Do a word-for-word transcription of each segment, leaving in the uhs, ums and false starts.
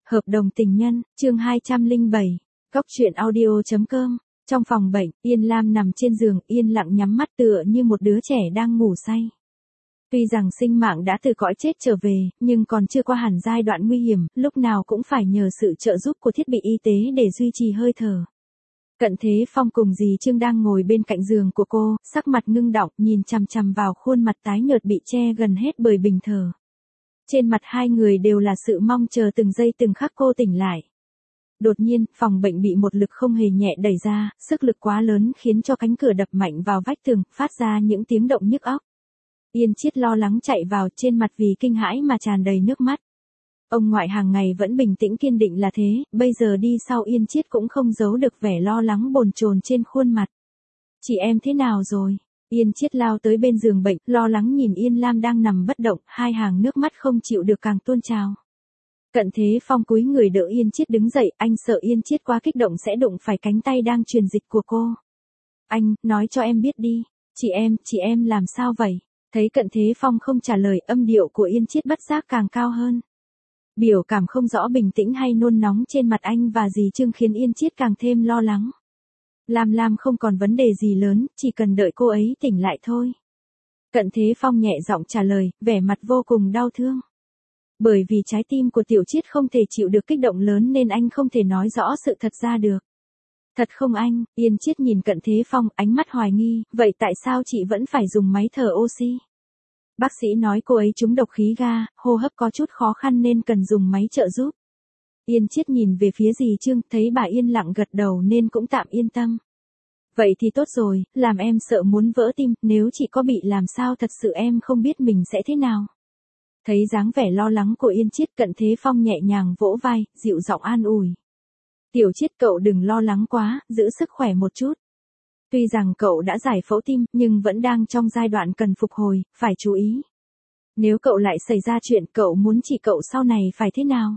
Hợp đồng tình nhân, chương hai trăm lẻ bảy, Cóc truyện audio chấm com. Trong phòng bệnh, Yên Lam nằm trên giường, yên lặng nhắm mắt tựa như một đứa trẻ đang ngủ say. Tuy rằng sinh mạng đã từ cõi chết trở về, nhưng còn chưa qua hẳn giai đoạn nguy hiểm, lúc nào cũng phải nhờ sự trợ giúp của thiết bị y tế để duy trì hơi thở. Cận Thế Phong cùng dì Trương đang ngồi bên cạnh giường của cô, sắc mặt ngưng đọng, nhìn chằm chằm vào khuôn mặt tái nhợt bị che gần hết bởi bình thở. Trên mặt hai người đều là sự mong chờ từng giây từng khắc cô tỉnh lại. Đột nhiên, phòng bệnh bị một lực không hề nhẹ đẩy ra, sức lực quá lớn khiến cho cánh cửa đập mạnh vào vách tường, phát ra những tiếng động nhức óc. Yên Chiết lo lắng chạy vào, trên mặt vì kinh hãi mà tràn đầy nước mắt. Ông ngoại hàng ngày vẫn bình tĩnh kiên định là thế, bây giờ đi sau Yên Chiết cũng không giấu được vẻ lo lắng bồn chồn trên khuôn mặt. Chị em thế nào rồi? Yên Chiết lao tới bên giường bệnh, lo lắng nhìn Yên Lam đang nằm bất động, hai hàng nước mắt không chịu được càng tuôn trào. Cận Thế Phong cúi người đỡ Yên Chiết đứng dậy, anh sợ Yên Chiết quá kích động sẽ đụng phải cánh tay đang truyền dịch của cô. Anh, nói cho em biết đi, chị em, chị em làm sao vậy? Thấy Cận Thế Phong không trả lời, âm điệu của Yên Chiết bất giác càng cao hơn. Biểu cảm không rõ bình tĩnh hay nôn nóng trên mặt anh và dì Trương khiến Yên Chiết càng thêm lo lắng. Lam Lam không còn vấn đề gì lớn, chỉ cần đợi cô ấy tỉnh lại thôi. Cận Thế Phong nhẹ giọng trả lời, vẻ mặt vô cùng đau thương. Bởi vì trái tim của Tiểu Chiết không thể chịu được kích động lớn nên anh không thể nói rõ sự thật ra được. Thật không anh? Yên Chiết nhìn Cận Thế Phong, ánh mắt hoài nghi, vậy tại sao chị vẫn phải dùng máy thở oxy? Bác sĩ nói cô ấy trúng độc khí ga, hô hấp có chút khó khăn nên cần dùng máy trợ giúp. Yên Chiết nhìn về phía dì Trương, thấy bà yên lặng gật đầu nên cũng tạm yên tâm. Vậy thì tốt rồi, làm em sợ muốn vỡ tim, nếu chị có bị làm sao thật sự em không biết mình sẽ thế nào. Thấy dáng vẻ lo lắng của Yên Chiết, Cận Thế Phong nhẹ nhàng vỗ vai, dịu giọng an ủi. Tiểu Chiết cậu đừng lo lắng quá, giữ sức khỏe một chút. Tuy rằng cậu đã giải phẫu tim, nhưng vẫn đang trong giai đoạn cần phục hồi, phải chú ý. Nếu cậu lại xảy ra chuyện, cậu muốn chị cậu sau này phải thế nào?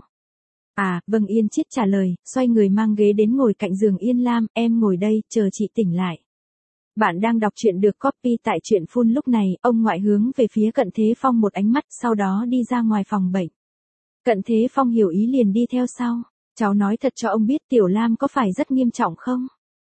À, vâng, Yên Chiết trả lời, xoay người mang ghế đến ngồi cạnh giường Yên Lam, em ngồi đây, chờ chị tỉnh lại. Bạn đang đọc truyện được copy tại truyện phun lúc này, ông ngoại hướng về phía Cận Thế Phong một ánh mắt, sau đó đi ra ngoài phòng bệnh. Cận Thế Phong hiểu ý liền đi theo sau. Cháu nói thật cho ông biết Tiểu Lam có phải rất nghiêm trọng không?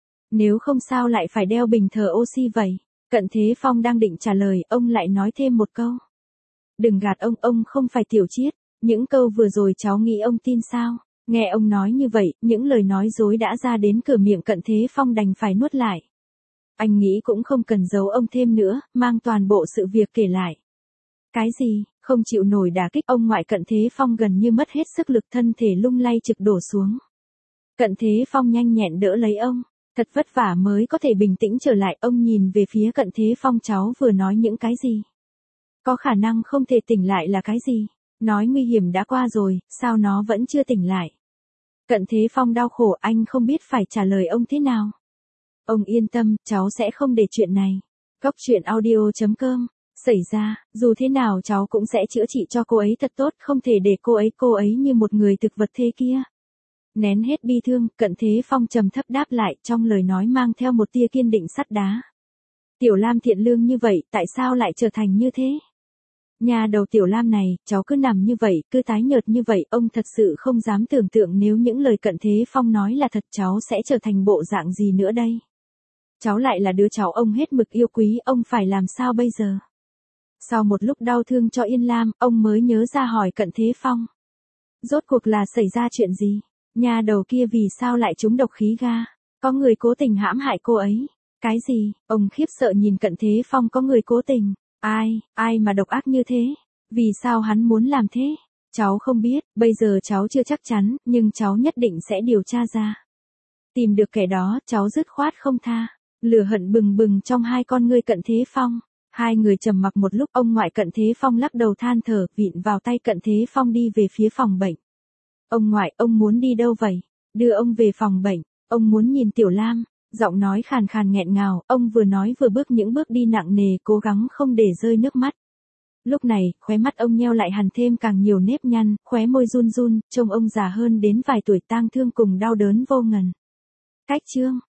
Nếu không sao lại phải đeo bình thở oxy vậy? Cận Thế Phong đang định trả lời, ông lại nói thêm một câu. Đừng gạt ông, ông không phải Tiểu Chiết. Những câu vừa rồi cháu nghĩ ông tin sao? Nghe ông nói như vậy, những lời nói dối đã ra đến cửa miệng Cận Thế Phong đành phải nuốt lại. Anh nghĩ cũng không cần giấu ông thêm nữa, mang toàn bộ sự việc kể lại. Cái gì? Không chịu nổi đả kích, ông ngoại Cận Thế Phong gần như mất hết sức lực, thân thể lung lay trực đổ xuống. Cận Thế Phong nhanh nhẹn đỡ lấy ông, thật vất vả mới có thể bình tĩnh trở lại, ông nhìn về phía Cận Thế Phong, cháu vừa nói những cái gì? Có khả năng không thể tỉnh lại là cái gì? Nói nguy hiểm đã qua rồi, sao nó vẫn chưa tỉnh lại? Cận Thế Phong đau khổ, anh không biết phải trả lời ông thế nào. Ông yên tâm, cháu sẽ không để chuyện này. Cóc truyện audio chấm com. Xảy ra, dù thế nào cháu cũng sẽ chữa trị cho cô ấy thật tốt, không thể để cô ấy cô ấy như một người thực vật thế kia. Nén hết bi thương, Cận Thế Phong trầm thấp đáp lại, trong lời nói mang theo một tia kiên định sắt đá. Tiểu Lam thiện lương như vậy, tại sao lại trở thành như thế? Nhà đầu Tiểu Lam này, cháu cứ nằm như vậy, cứ tái nhợt như vậy, ông thật sự không dám tưởng tượng nếu những lời Cận Thế Phong nói là thật, cháu sẽ trở thành bộ dạng gì nữa đây? Cháu lại là đứa cháu ông hết mực yêu quý, ông phải làm sao bây giờ? Sau một lúc đau thương cho Yên Lam, ông mới nhớ ra hỏi Cận Thế Phong. Rốt cuộc là xảy ra chuyện gì? Nhà đầu kia vì sao lại trúng độc khí ga? Có người cố tình hãm hại cô ấy? Cái gì? Ông khiếp sợ nhìn Cận Thế Phong, có người cố tình? Ai, ai mà độc ác như thế? Vì sao hắn muốn làm thế? Cháu không biết, bây giờ cháu chưa chắc chắn, nhưng cháu nhất định sẽ điều tra ra. Tìm được kẻ đó, cháu dứt khoát không tha. Lửa hận bừng bừng trong hai con ngươi Cận Thế Phong. Hai người trầm mặc một lúc, ông ngoại Cận Thế Phong lắc đầu than thở, vịn vào tay Cận Thế Phong đi về phía phòng bệnh. Ông ngoại, ông muốn đi đâu vậy? Đưa ông về phòng bệnh, ông muốn nhìn Tiểu Lam. Giọng nói khàn khàn nghẹn ngào, ông vừa nói vừa bước những bước đi nặng nề, cố gắng không để rơi nước mắt. Lúc này, khóe mắt ông nheo lại hằn thêm càng nhiều nếp nhăn, khóe môi run run, trông ông già hơn đến vài tuổi, tang thương cùng đau đớn vô ngần. Cách chương